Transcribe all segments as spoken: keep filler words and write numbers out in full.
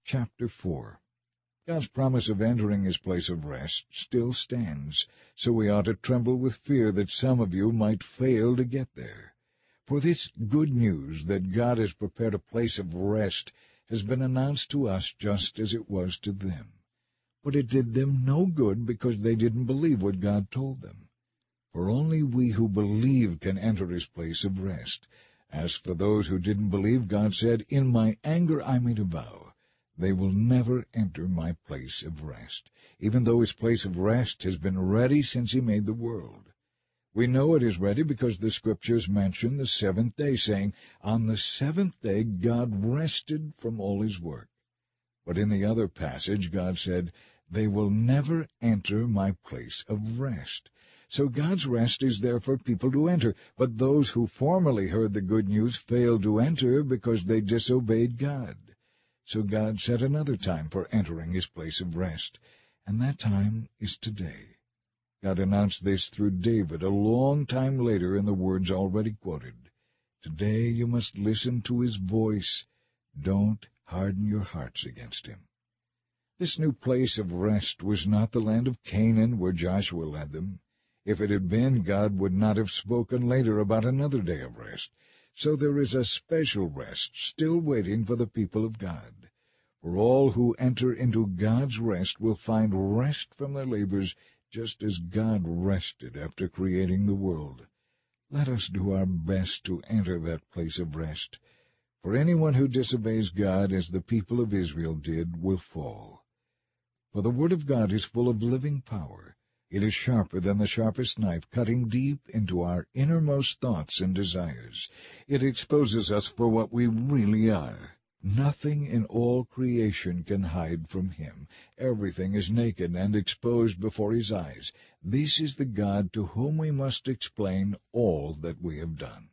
Chapter four. God's promise of entering his place of rest still stands, so we ought to tremble with fear that some of you might fail to get there. For this good news that God has prepared a place of rest has been announced to us just as it was to them. But it did them no good because they didn't believe what God told them. For only we who believe can enter his place of rest. As for those who didn't believe, God said, "In my anger I made a vow. They will never enter my place of rest," even though his place of rest has been ready since he made the world. We know it is ready because the Scriptures mention the seventh day, saying, "On the seventh day God rested from all his work." But in the other passage God said, "They will never enter my place of rest." So God's rest is there for people to enter, but those who formerly heard the good news failed to enter because they disobeyed God. So God set another time for entering his place of rest, and that time is today. God announced this through David a long time later in the words already quoted. "Today you must listen to his voice. Don't harden your hearts against him." This new place of rest was not the land of Canaan where Joshua led them. If it had been, God would not have spoken later about another day of rest. So there is a special rest still waiting for the people of God. For all who enter into God's rest will find rest from their labors, just as God rested after creating the world. Let us do our best to enter that place of rest. For anyone who disobeys God, as the people of Israel did, will fall. For the word of God is full of living power. It is sharper than the sharpest knife, cutting deep into our innermost thoughts and desires. It exposes us for what we really are. Nothing in all creation can hide from him. Everything is naked and exposed before his eyes. This is the God to whom we must explain all that we have done.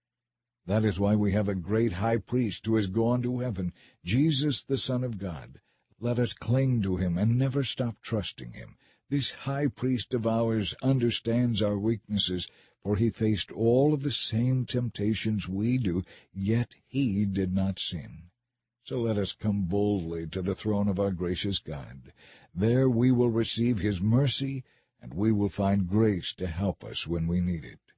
That is why we have a great high priest who has gone to heaven, Jesus the Son of God. Let us cling to him and never stop trusting him. This high priest of ours understands our weaknesses, for he faced all of the same temptations we do, yet he did not sin. So let us come boldly to the throne of our gracious God. There we will receive his mercy, and we will find grace to help us when we need it.